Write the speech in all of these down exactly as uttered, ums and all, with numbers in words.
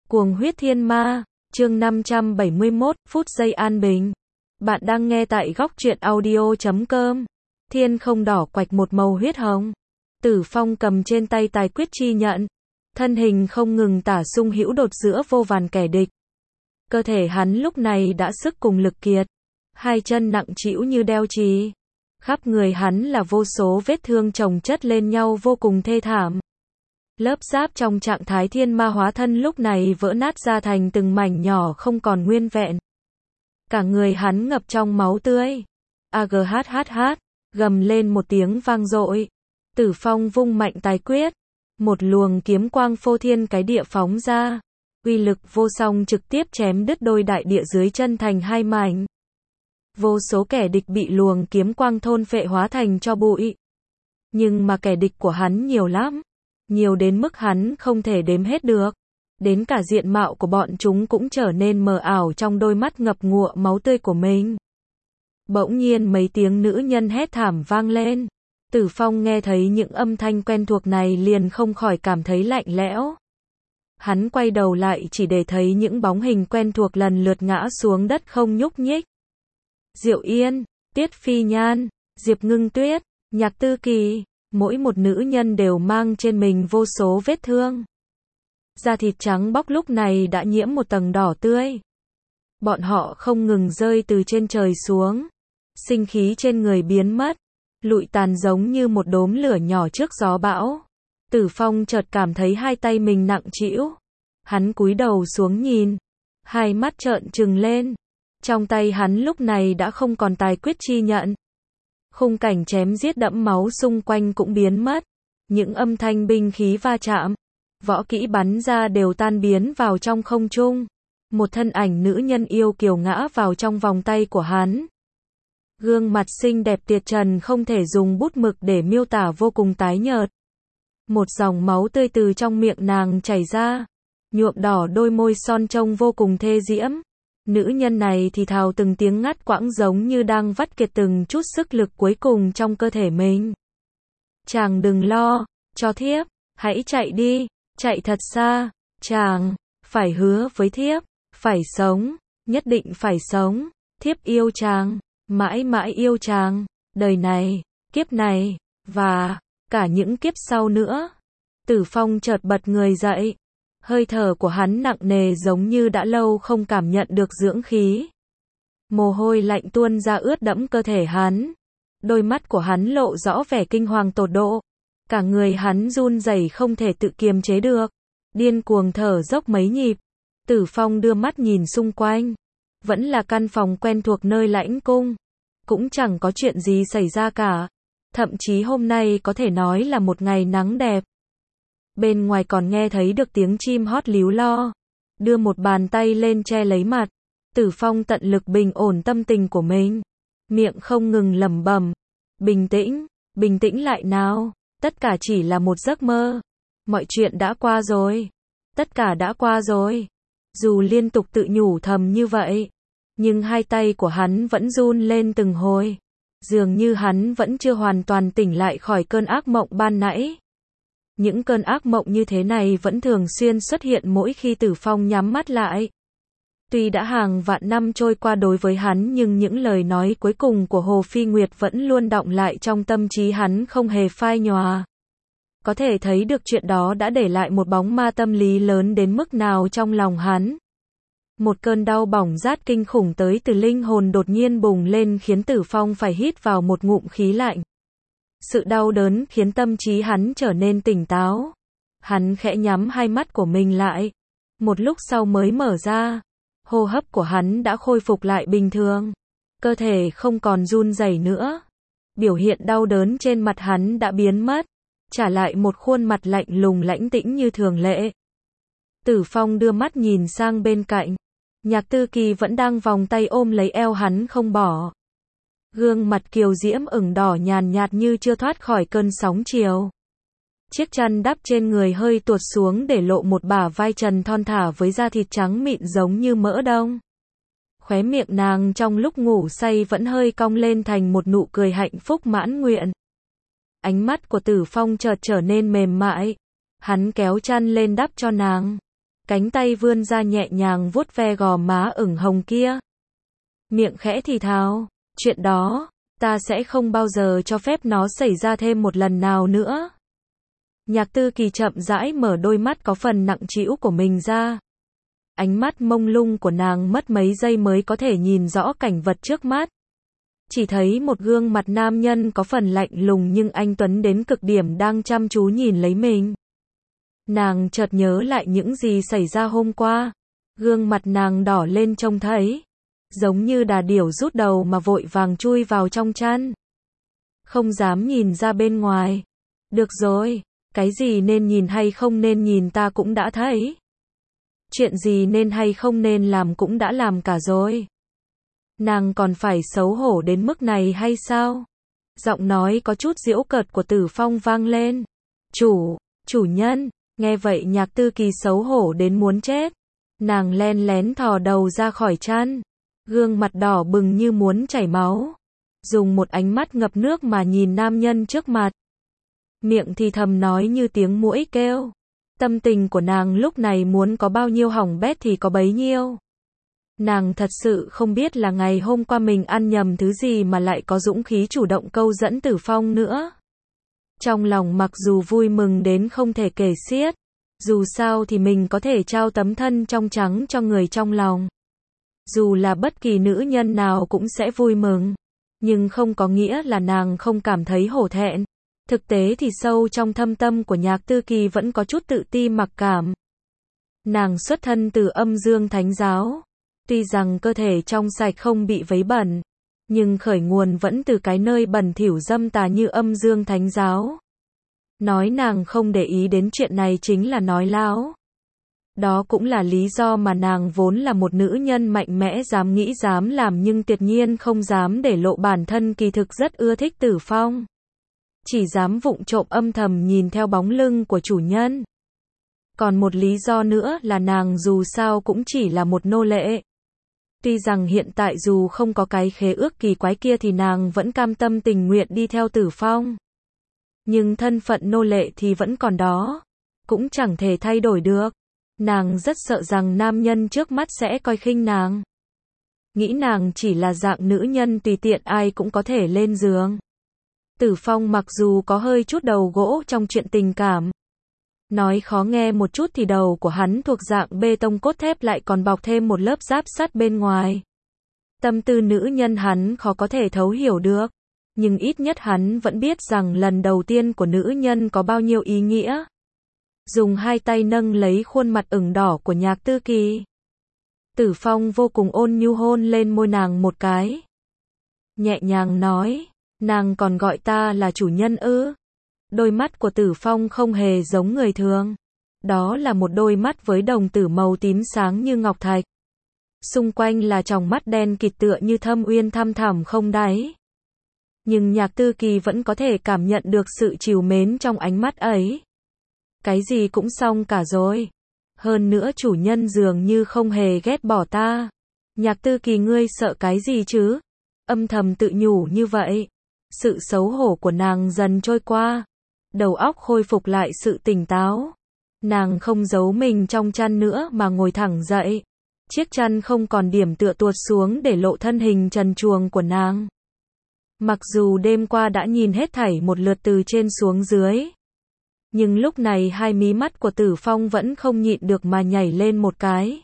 Cuồng huyết thiên ma, chương năm trăm bảy mươi mốt, phút giây an bình. Bạn đang nghe tại góc truyện audio chấm com. Thiên không đỏ quạch một màu huyết hồng. Tử Phong cầm trên tay tài quyết chi nhận. Thân hình không ngừng tả sung hữu đột giữa vô vàn kẻ địch. Cơ thể hắn lúc này đã sức cùng lực kiệt. Hai chân nặng trĩu như đeo chì. Khắp người hắn là vô số vết thương chồng chất lên nhau vô cùng thê thảm. Lớp giáp trong trạng thái thiên ma hóa thân lúc này vỡ nát ra thành từng mảnh nhỏ không còn nguyên vẹn. Cả người hắn ngập trong máu tươi. Aghath gầm lên một tiếng vang dội. Tử Phong vung mạnh tài quyết. Một luồng kiếm quang phô thiên cái địa phóng ra. Uy lực vô song trực tiếp chém đứt đôi đại địa dưới chân thành hai mảnh. Vô số kẻ địch bị luồng kiếm quang thôn phệ hóa thành cho bụi. Nhưng mà kẻ địch của hắn nhiều lắm. Nhiều đến mức hắn không thể đếm hết được. Đến cả diện mạo của bọn chúng cũng trở nên mờ ảo trong đôi mắt ngập ngụa máu tươi của mình. Bỗng nhiên mấy tiếng nữ nhân hét thảm vang lên. Tử Phong nghe thấy những âm thanh quen thuộc này liền không khỏi cảm thấy lạnh lẽo. Hắn quay đầu lại chỉ để thấy những bóng hình quen thuộc lần lượt ngã xuống đất không nhúc nhích. Diệu Yên, Tiết Phi Nhan, Diệp Ngưng Tuyết, Nhạc Tư Kỳ. Mỗi một nữ nhân đều mang trên mình vô số vết thương. Da thịt trắng bóc lúc này đã nhiễm một tầng đỏ tươi. Bọn họ không ngừng rơi từ trên trời xuống. Sinh khí trên người biến mất. Lụi tàn giống như một đốm lửa nhỏ trước gió bão. Tử Phong chợt cảm thấy hai tay mình nặng trĩu. Hắn cúi đầu xuống nhìn. Hai mắt trợn trừng lên. Trong tay hắn lúc này đã không còn tài quyết chi nhận. Khung cảnh chém giết đẫm máu xung quanh cũng biến mất. Những âm thanh binh khí va chạm, võ kỹ bắn ra đều tan biến vào trong không trung. Một thân ảnh nữ nhân yêu kiều ngã vào trong vòng tay của hắn. Gương mặt xinh đẹp tuyệt trần không thể dùng bút mực để miêu tả, vô cùng tái nhợt. Một dòng máu tươi từ trong miệng nàng chảy ra, nhuộm đỏ đôi môi son trông vô cùng thê diễm. Nữ nhân này thì thào từng tiếng ngắt quãng giống như đang vắt kiệt từng chút sức lực cuối cùng trong cơ thể mình. Chàng đừng lo, cho thiếp, hãy chạy đi, chạy thật xa, chàng, phải hứa với thiếp, phải sống, nhất định phải sống, thiếp yêu chàng, mãi mãi yêu chàng, đời này, kiếp này, và cả những kiếp sau nữa. Tử Phong chợt bật người dậy. Hơi thở của hắn nặng nề giống như đã lâu không cảm nhận được dưỡng khí. Mồ hôi lạnh tuôn ra ướt đẫm cơ thể hắn. Đôi mắt của hắn lộ rõ vẻ kinh hoàng tột độ. Cả người hắn run rẩy không thể tự kiềm chế được. Điên cuồng thở dốc mấy nhịp. Tử Phong đưa mắt nhìn xung quanh. Vẫn là căn phòng quen thuộc nơi lãnh cung. Cũng chẳng có chuyện gì xảy ra cả. Thậm chí hôm nay có thể nói là một ngày nắng đẹp. Bên ngoài còn nghe thấy được tiếng chim hót líu lo. Đưa một bàn tay lên che lấy mặt. Tử Phong tận lực bình ổn tâm tình của mình. Miệng không ngừng lẩm bẩm. Bình tĩnh, bình tĩnh lại nào. Tất cả chỉ là một giấc mơ. Mọi chuyện đã qua rồi. Tất cả đã qua rồi. Dù liên tục tự nhủ thầm như vậy. Nhưng hai tay của hắn vẫn run lên từng hồi. Dường như hắn vẫn chưa hoàn toàn tỉnh lại khỏi cơn ác mộng ban nãy. Những cơn ác mộng như thế này vẫn thường xuyên xuất hiện mỗi khi Tử Phong nhắm mắt lại. Tuy đã hàng vạn năm trôi qua đối với hắn nhưng những lời nói cuối cùng của Hồ Phi Nguyệt vẫn luôn đọng lại trong tâm trí hắn không hề phai nhòa. Có thể thấy được chuyện đó đã để lại một bóng ma tâm lý lớn đến mức nào trong lòng hắn. Một cơn đau bỏng rát kinh khủng tới từ linh hồn đột nhiên bùng lên khiến Tử Phong phải hít vào một ngụm khí lạnh. Sự đau đớn khiến tâm trí hắn trở nên tỉnh táo. Hắn khẽ nhắm hai mắt của mình lại. Một lúc sau mới mở ra. Hô hấp của hắn đã khôi phục lại bình thường. Cơ thể không còn run rẩy nữa. Biểu hiện đau đớn trên mặt hắn đã biến mất. Trả lại một khuôn mặt lạnh lùng lãnh tĩnh như thường lệ. Tử Phong đưa mắt nhìn sang bên cạnh. Nhạc Tư Kỳ vẫn đang vòng tay ôm lấy eo hắn không bỏ. Gương mặt kiều diễm ửng đỏ nhàn nhạt như chưa thoát khỏi cơn sóng chiều. Chiếc chăn đắp trên người hơi tuột xuống để lộ một bả vai trần thon thả với da thịt trắng mịn giống như mỡ đông. Khóe miệng nàng trong lúc ngủ say vẫn hơi cong lên thành một nụ cười hạnh phúc mãn nguyện. Ánh mắt của Tử Phong chợt trở nên mềm mại. Hắn kéo chăn lên đắp cho nàng. cánh tay vươn ra nhẹ nhàng vuốt ve gò má ửng hồng kia. Miệng khẽ thì thào, chuyện đó, ta sẽ không bao giờ cho phép nó xảy ra thêm một lần nào nữa. Nhạc Tư Kỳ chậm rãi mở đôi mắt có phần nặng trĩu của mình ra. Ánh mắt mông lung của nàng mất mấy giây mới có thể nhìn rõ cảnh vật trước mắt. Chỉ thấy một gương mặt nam nhân có phần lạnh lùng nhưng anh tuấn đến cực điểm đang chăm chú nhìn lấy mình. Nàng chợt nhớ lại những gì xảy ra hôm qua. Gương mặt nàng đỏ lên trông thấy giống như đà điểu rút đầu mà vội vàng chui vào trong chăn. Không dám nhìn ra bên ngoài. Được rồi, cái gì nên nhìn hay không nên nhìn ta cũng đã thấy. Chuyện gì nên hay không nên làm cũng đã làm cả rồi. Nàng còn phải xấu hổ đến mức này hay sao? Giọng nói có chút giễu cợt của Tử Phong vang lên. Chủ, chủ nhân, nghe vậy Nhạc Tư Kỳ xấu hổ đến muốn chết. Nàng len lén thò đầu ra khỏi chăn. Gương mặt đỏ bừng như muốn chảy máu. Dùng một ánh mắt ngập nước mà nhìn nam nhân trước mặt. Miệng thì thầm nói như tiếng muỗi kêu. Tâm tình của nàng lúc này muốn có bao nhiêu hỏng bét thì có bấy nhiêu. Nàng thật sự không biết là ngày hôm qua mình ăn nhầm thứ gì mà lại có dũng khí chủ động câu dẫn Tử Phong nữa. Trong lòng mặc dù vui mừng đến không thể kể xiết. Dù sao thì mình có thể trao tấm thân trong trắng cho người trong lòng. Dù là bất kỳ nữ nhân nào cũng sẽ vui mừng. Nhưng không có nghĩa là nàng không cảm thấy hổ thẹn. Thực tế thì sâu trong thâm tâm của Nhạc Tư Kỳ vẫn có chút tự ti mặc cảm. Nàng xuất thân từ Âm Dương Thánh Giáo. Tuy rằng cơ thể trong sạch không bị vấy bẩn. Nhưng khởi nguồn vẫn từ cái nơi bẩn thỉu dâm tà như Âm Dương Thánh Giáo. Nói nàng không để ý đến chuyện này chính là nói láo. Đó cũng là lý do mà nàng vốn là một nữ nhân mạnh mẽ dám nghĩ dám làm nhưng tuyệt nhiên không dám để lộ bản thân kỳ thực rất ưa thích Tử Phong. Chỉ dám vụng trộm âm thầm nhìn theo bóng lưng của chủ nhân. Còn một lý do nữa là nàng dù sao cũng chỉ là một nô lệ. Tuy rằng hiện tại dù không có cái khế ước kỳ quái kia thì nàng vẫn cam tâm tình nguyện đi theo Tử Phong. Nhưng thân phận nô lệ thì vẫn còn đó. Cũng chẳng thể thay đổi được. Nàng rất sợ rằng nam nhân trước mắt sẽ coi khinh nàng. Nghĩ nàng chỉ là dạng nữ nhân tùy tiện ai cũng có thể lên giường. Tử Phong mặc dù có hơi chút đầu gỗ trong chuyện tình cảm. Nói khó nghe một chút thì đầu của hắn thuộc dạng bê tông cốt thép lại còn bọc thêm một lớp giáp sắt bên ngoài. Tâm tư nữ nhân hắn khó có thể thấu hiểu được. Nhưng ít nhất hắn vẫn biết rằng lần đầu tiên của nữ nhân có bao nhiêu ý nghĩa. Dùng hai tay nâng lấy khuôn mặt ửng đỏ của Nhạc Tư Kỳ. Tử Phong vô cùng ôn nhu hôn lên môi nàng một cái. Nhẹ nhàng nói, nàng còn gọi ta là chủ nhân ư? Đôi mắt của Tử Phong không hề giống người thường. Đó là một đôi mắt với đồng tử màu tím sáng như ngọc thạch. Xung quanh là tròng mắt đen kịt tựa như thâm uyên thăm thẳm không đáy. Nhưng Nhạc Tư Kỳ vẫn có thể cảm nhận được sự trìu mến trong ánh mắt ấy. Cái gì cũng xong cả rồi. Hơn nữa chủ nhân dường như không hề ghét bỏ ta. Nhạc Tư Kỳ ngươi sợ cái gì chứ? Âm thầm tự nhủ như vậy. Sự xấu hổ của nàng dần trôi qua. Đầu óc khôi phục lại sự tỉnh táo. Nàng không giấu mình trong chăn nữa mà ngồi thẳng dậy. Chiếc chăn không còn điểm tựa tuột xuống để lộ thân hình trần truồng của nàng. Mặc dù đêm qua đã nhìn hết thảy một lượt từ trên xuống dưới. Nhưng lúc này hai mí mắt của Tử Phong vẫn không nhịn được mà nhảy lên một cái.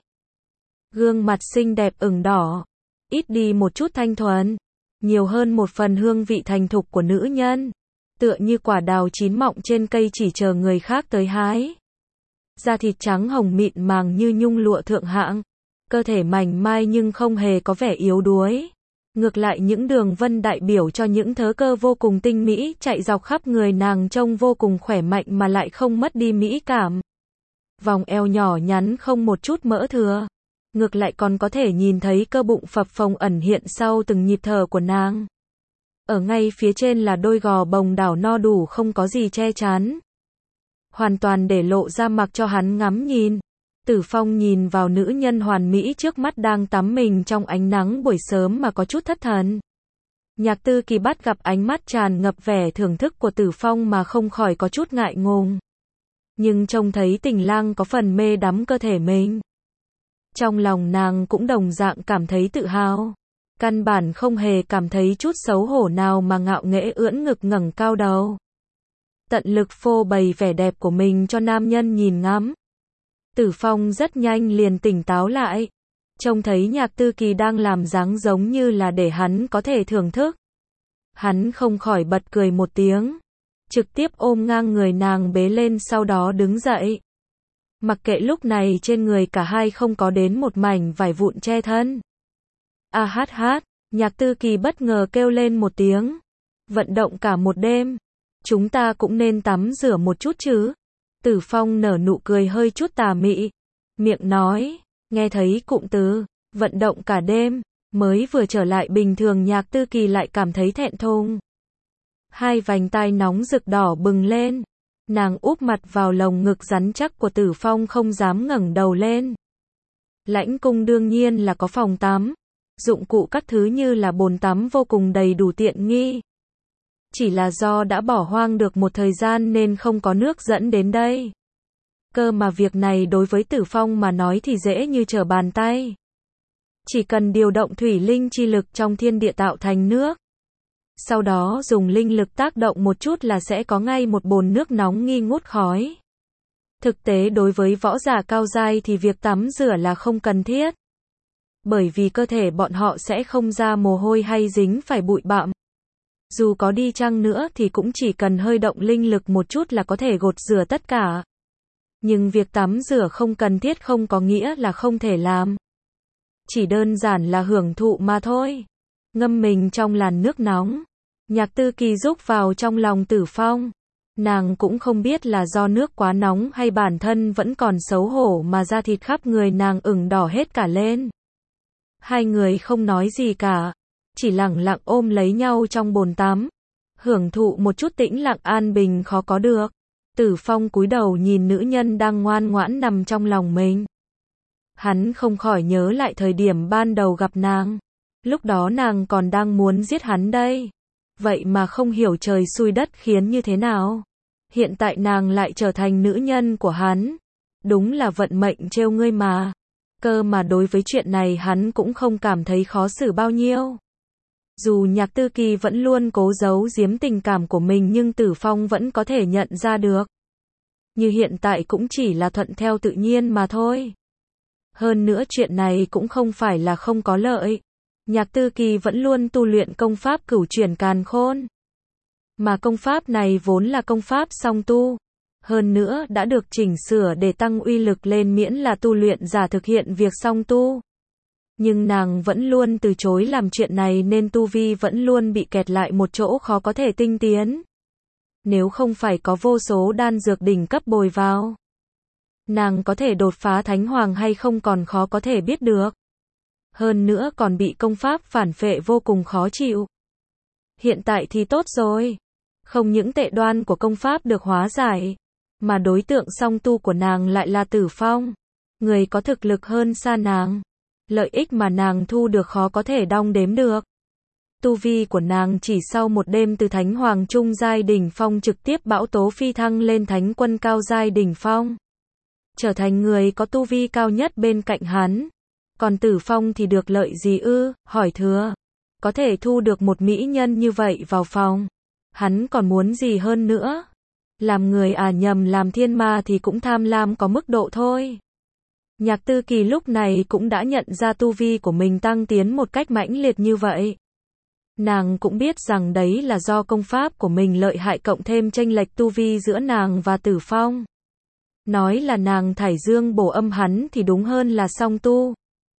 Gương mặt xinh đẹp ửng đỏ. Ít đi một chút thanh thuần. Nhiều hơn một phần hương vị thành thục của nữ nhân. Tựa như quả đào chín mọng trên cây chỉ chờ người khác tới hái. Da thịt trắng hồng mịn màng như nhung lụa thượng hạng. Cơ thể mảnh mai nhưng không hề có vẻ yếu đuối. Ngược lại những đường vân đại biểu cho những thớ cơ vô cùng tinh mỹ chạy dọc khắp người nàng trông vô cùng khỏe mạnh mà lại không mất đi mỹ cảm. Vòng eo nhỏ nhắn không một chút mỡ thừa. Ngược lại còn có thể nhìn thấy cơ bụng phập phồng ẩn hiện sau từng nhịp thở của nàng. Ở ngay phía trên là đôi gò bồng đảo no đủ không có gì che chắn. Hoàn toàn để lộ ra mặc cho hắn ngắm nhìn. Tử Phong nhìn vào nữ nhân hoàn mỹ trước mắt đang tắm mình trong ánh nắng buổi sớm mà có chút thất thần. Nhạc Tư Kỳ bắt gặp ánh mắt tràn ngập vẻ thưởng thức của Tử Phong mà không khỏi có chút ngại ngùng. Nhưng trông thấy Tình Lang có phần mê đắm cơ thể mình. Trong lòng nàng cũng đồng dạng cảm thấy tự hào. Căn bản không hề cảm thấy chút xấu hổ nào mà ngạo nghễ ưỡn ngực ngẩng cao đầu. Tận lực phô bày vẻ đẹp của mình cho nam nhân nhìn ngắm. Tử Phong rất nhanh liền tỉnh táo lại. Trông thấy Nhạc Tư Kỳ đang làm dáng giống như là để hắn có thể thưởng thức. Hắn không khỏi bật cười một tiếng. Trực tiếp ôm ngang người nàng bế lên sau đó đứng dậy. Mặc kệ lúc này trên người cả hai không có đến một mảnh vải vụn che thân. A hát hát, Nhạc Tư Kỳ bất ngờ kêu lên một tiếng. Vận động cả một đêm. Chúng ta cũng nên tắm rửa một chút chứ. Tử Phong nở nụ cười hơi chút tà mị. Miệng nói, nghe thấy cụm từ, vận động cả đêm, mới vừa trở lại bình thường Nhạc Tư Kỳ lại cảm thấy thẹn thùng. Hai vành tai nóng rực đỏ bừng lên. Nàng úp mặt vào lồng ngực rắn chắc của Tử Phong không dám ngẩng đầu lên. Lãnh cung đương nhiên là có phòng tắm. Dụng cụ các thứ như là bồn tắm vô cùng đầy đủ tiện nghi. Chỉ là do đã bỏ hoang được một thời gian nên không có nước dẫn đến đây. Cơ mà việc này đối với Tử Phong mà nói thì dễ như trở bàn tay. Chỉ cần điều động thủy linh chi lực trong thiên địa tạo thành nước. Sau đó dùng linh lực tác động một chút là sẽ có ngay một bồn nước nóng nghi ngút khói. Thực tế đối với võ giả cao giai thì việc tắm rửa là không cần thiết. Bởi vì cơ thể bọn họ sẽ không ra mồ hôi hay dính phải bụi bặm. Dù có đi chăng nữa thì cũng chỉ cần hơi động linh lực một chút là có thể gột rửa tất cả. Nhưng việc tắm rửa không cần thiết không có nghĩa là không thể làm. Chỉ đơn giản là hưởng thụ mà thôi. Ngâm mình trong làn nước nóng. Nhạc Tư Kỳ rúc vào trong lòng Tử Phong. Nàng cũng không biết là do nước quá nóng hay bản thân vẫn còn xấu hổ mà da thịt khắp người nàng ửng đỏ hết cả lên. Hai người không nói gì cả. Chỉ lặng lặng ôm lấy nhau trong bồn tắm. Hưởng thụ một chút tĩnh lặng an bình khó có được. Tử Phong cúi đầu nhìn nữ nhân đang ngoan ngoãn nằm trong lòng mình. Hắn không khỏi nhớ lại thời điểm ban đầu gặp nàng. Lúc đó nàng còn đang muốn giết hắn đây. Vậy mà không hiểu trời xui đất khiến như thế nào. Hiện tại nàng lại trở thành nữ nhân của hắn. Đúng là vận mệnh trêu ngươi mà. Cơ mà đối với chuyện này hắn cũng không cảm thấy khó xử bao nhiêu. Dù Nhạc Tư Kỳ vẫn luôn cố giấu giếm tình cảm của mình nhưng Tử Phong vẫn có thể nhận ra được. Như hiện tại cũng chỉ là thuận theo tự nhiên mà thôi. Hơn nữa chuyện này cũng không phải là không có lợi. Nhạc Tư Kỳ vẫn luôn tu luyện công pháp cửu chuyển càn khôn. Mà công pháp này vốn là công pháp song tu. Hơn nữa đã được chỉnh sửa để tăng uy lực lên miễn là tu luyện giả thực hiện việc song tu. Nhưng nàng vẫn luôn từ chối làm chuyện này nên tu vi vẫn luôn bị kẹt lại một chỗ khó có thể tinh tiến. Nếu không phải có vô số đan dược đỉnh cấp bồi vào, nàng có thể đột phá thánh hoàng hay không còn khó có thể biết được. Hơn nữa còn bị công pháp phản phệ vô cùng khó chịu. Hiện tại thì tốt rồi. Không những tệ đoan của công pháp được hóa giải, mà đối tượng song tu của nàng lại là Tử Phong. Người có thực lực hơn xa nàng. Lợi ích mà nàng thu được khó có thể đong đếm được. Tu vi của nàng chỉ sau một đêm từ Thánh Hoàng Trung giai đỉnh phong trực tiếp bão tố phi thăng lên Thánh Quân cao giai đỉnh phong. Trở thành người có tu vi cao nhất bên cạnh hắn. Còn Tử Phong thì được lợi gì ư? Hỏi thừa. Có thể thu được một mỹ nhân như vậy vào phòng. Hắn còn muốn gì hơn nữa? Làm người à nhầm làm thiên ma thì cũng tham lam có mức độ thôi. Nhạc Tư Kỳ lúc này cũng đã nhận ra tu vi của mình tăng tiến một cách mãnh liệt như vậy. Nàng cũng biết rằng đấy là do công pháp của mình lợi hại cộng thêm chênh lệch tu vi giữa nàng và Tử Phong. Nói là nàng thải dương bổ âm hắn thì đúng hơn là song tu.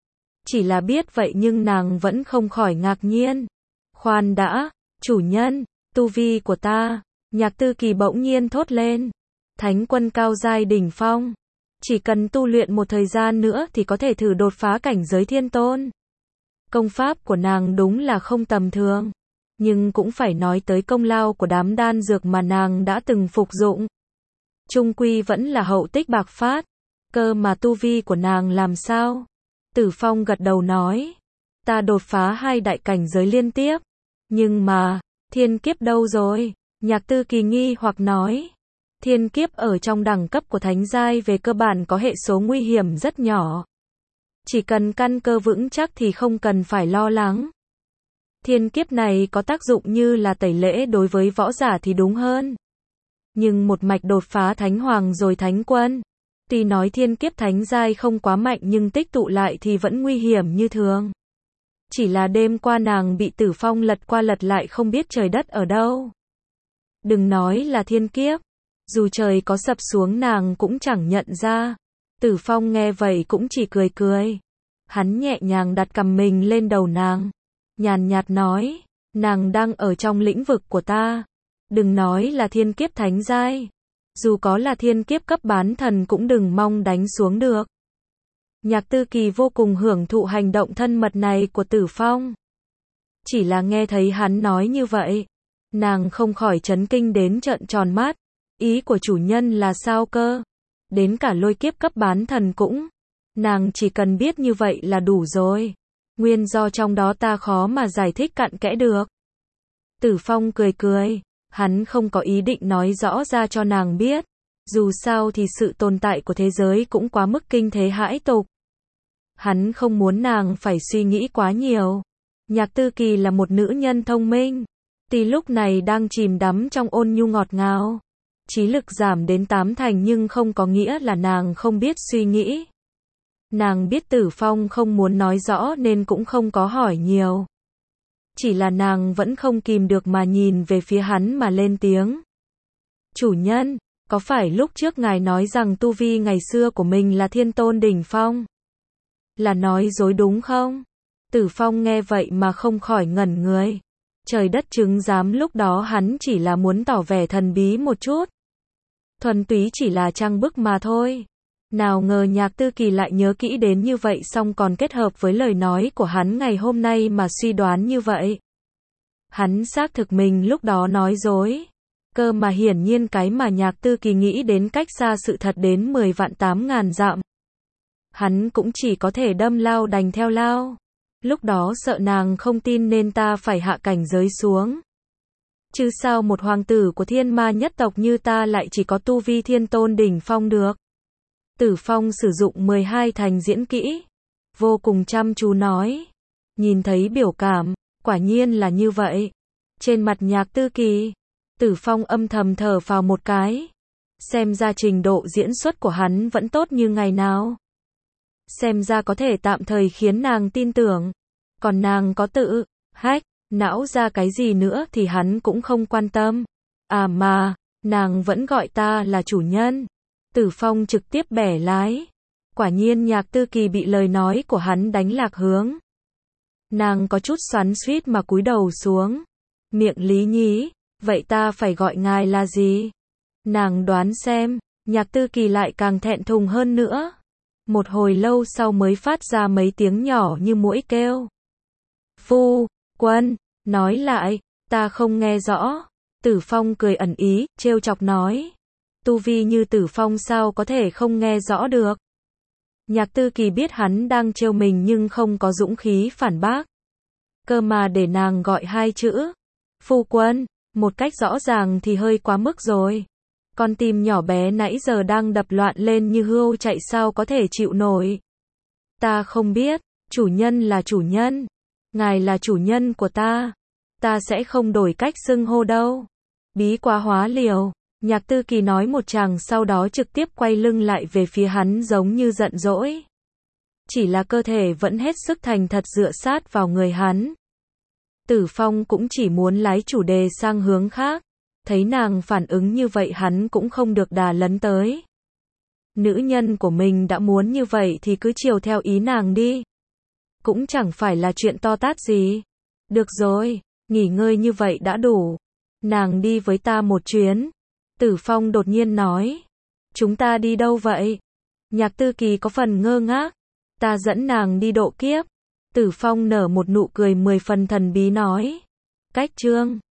Chỉ là biết vậy nhưng nàng vẫn không khỏi ngạc nhiên. Khoan đã, chủ nhân, tu vi của ta. Nhạc Tư Kỳ bỗng nhiên thốt lên. Thánh Quân cao giai đỉnh phong. Chỉ cần tu luyện một thời gian nữa thì có thể thử đột phá cảnh giới thiên tôn. Công pháp của nàng đúng là không tầm thường. Nhưng cũng phải nói tới công lao của đám đan dược mà nàng đã từng phục dụng. Trung quy vẫn là hậu tích bạc phát. Cơ mà tu vi của nàng làm sao? Tử Phong gật đầu nói. Ta đột phá hai đại cảnh giới liên tiếp. Nhưng mà, thiên kiếp đâu rồi? Nhạc Tư Kỳ nghi hoặc nói. Thiên kiếp ở trong đẳng cấp của thánh giai về cơ bản có hệ số nguy hiểm rất nhỏ. Chỉ cần căn cơ vững chắc thì không cần phải lo lắng. Thiên kiếp này có tác dụng như là tẩy lễ đối với võ giả thì đúng hơn. Nhưng một mạch đột phá thánh hoàng rồi thánh quân. Tuy nói thiên kiếp thánh giai không quá mạnh nhưng tích tụ lại thì vẫn nguy hiểm như thường. Chỉ là đêm qua nàng bị Tử Phong lật qua lật lại không biết trời đất ở đâu. Đừng nói là thiên kiếp. Dù trời có sập xuống nàng cũng chẳng nhận ra. Tử Phong nghe vậy cũng chỉ cười cười. Hắn nhẹ nhàng đặt cằm mình lên đầu nàng. Nhàn nhạt nói, nàng đang ở trong lĩnh vực của ta. Đừng nói là thiên kiếp thánh giai. Dù có là thiên kiếp cấp bán thần cũng đừng mong đánh xuống được. Nhạc Tư Kỳ vô cùng hưởng thụ hành động thân mật này của Tử Phong. Chỉ là nghe thấy hắn nói như vậy, nàng không khỏi chấn kinh đến trợn tròn mắt. Ý của chủ nhân là sao cơ? Đến cả lôi kiếp cấp bán thần cũng. Nàng chỉ cần biết như vậy là đủ rồi. Nguyên do trong đó ta khó mà giải thích cặn kẽ được. Tử Phong cười cười. Hắn không có ý định nói rõ ra cho nàng biết. Dù sao thì sự tồn tại của thế giới cũng quá mức kinh thế hãi tục. Hắn không muốn nàng phải suy nghĩ quá nhiều. Nhạc Tư Kỳ là một nữ nhân thông minh. Tuy lúc này đang chìm đắm trong ôn nhu ngọt ngào. Trí lực giảm đến tám thành nhưng không có nghĩa là nàng không biết suy nghĩ. Nàng biết Tử Phong không muốn nói rõ nên cũng không có hỏi nhiều. Chỉ là nàng vẫn không kìm được mà nhìn về phía hắn mà lên tiếng. Chủ nhân, có phải lúc trước ngài nói rằng tu vi ngày xưa của mình là thiên tôn đỉnh phong? Là nói dối đúng không? Tử Phong nghe vậy mà không khỏi ngẩn người. Trời đất chứng giám lúc đó hắn chỉ là muốn tỏ vẻ thần bí một chút. Thuần túy chỉ là trang bức mà thôi. Nào ngờ Nhạc Tư Kỳ lại nhớ kỹ đến như vậy xong còn kết hợp với lời nói của hắn ngày hôm nay mà suy đoán như vậy. Hắn xác thực mình lúc đó nói dối. Cơ mà hiển nhiên cái mà Nhạc Tư Kỳ nghĩ đến cách xa sự thật đến mười vạn tám ngàn dặm. Hắn cũng chỉ có thể đâm lao đành theo lao. Lúc đó sợ nàng không tin nên ta phải hạ cảnh giới xuống. Chứ sao một hoàng tử của thiên ma nhất tộc như ta lại chỉ có tu vi thiên tôn đỉnh phong được. Tử Phong sử dụng mười hai thành diễn kỹ. Vô cùng chăm chú nói. Nhìn thấy biểu cảm, quả nhiên là như vậy. Trên mặt Nhạc Tư Kỳ, Tử Phong âm thầm thở phào một cái. Xem ra trình độ diễn xuất của hắn vẫn tốt như ngày nào. Xem ra có thể tạm thời khiến nàng tin tưởng. Còn nàng có tự hách não ra cái gì nữa thì hắn cũng không quan tâm. À mà, nàng vẫn gọi ta là chủ nhân. Tử Phong trực tiếp bẻ lái. Quả nhiên Nhạc Tư Kỳ bị lời nói của hắn đánh lạc hướng. Nàng có chút xoắn xuýt mà cúi đầu xuống. Miệng lý nhí, vậy ta phải gọi ngài là gì? Nàng đoán xem, Nhạc Tư Kỳ lại càng thẹn thùng hơn nữa. Một hồi lâu sau mới phát ra mấy tiếng nhỏ như muỗi kêu. Phu quân, nói lại, ta không nghe rõ. Tử Phong cười ẩn ý, trêu chọc nói. Tu vi như Tử Phong sao có thể không nghe rõ được. Nhạc Tư Kỳ biết hắn đang trêu mình nhưng không có dũng khí phản bác. Cơ mà để nàng gọi hai chữ. Phu quân, một cách rõ ràng thì hơi quá mức rồi. Con tim nhỏ bé nãy giờ đang đập loạn lên như hươu chạy sao có thể chịu nổi. Ta không biết, chủ nhân là chủ nhân. Ngài là chủ nhân của ta. Ta sẽ không đổi cách xưng hô đâu. Bí quá hóa liều. Nhạc Tư Kỳ nói một tràng sau đó trực tiếp quay lưng lại về phía hắn giống như giận dỗi. Chỉ là cơ thể vẫn hết sức thành thật dựa sát vào người hắn. Tử Phong cũng chỉ muốn lái chủ đề sang hướng khác. Thấy nàng phản ứng như vậy hắn cũng không được đà lấn tới. Nữ nhân của mình đã muốn như vậy thì cứ chiều theo ý nàng đi. Cũng chẳng phải là chuyện to tát gì. Được rồi, nghỉ ngơi như vậy đã đủ. Nàng đi với ta một chuyến. Tử Phong đột nhiên nói. Chúng ta đi đâu vậy? Nhạc Tư Kỳ có phần ngơ ngác. Ta dẫn nàng đi độ kiếp. Tử Phong nở một nụ cười mười phần thần bí nói. Cách chương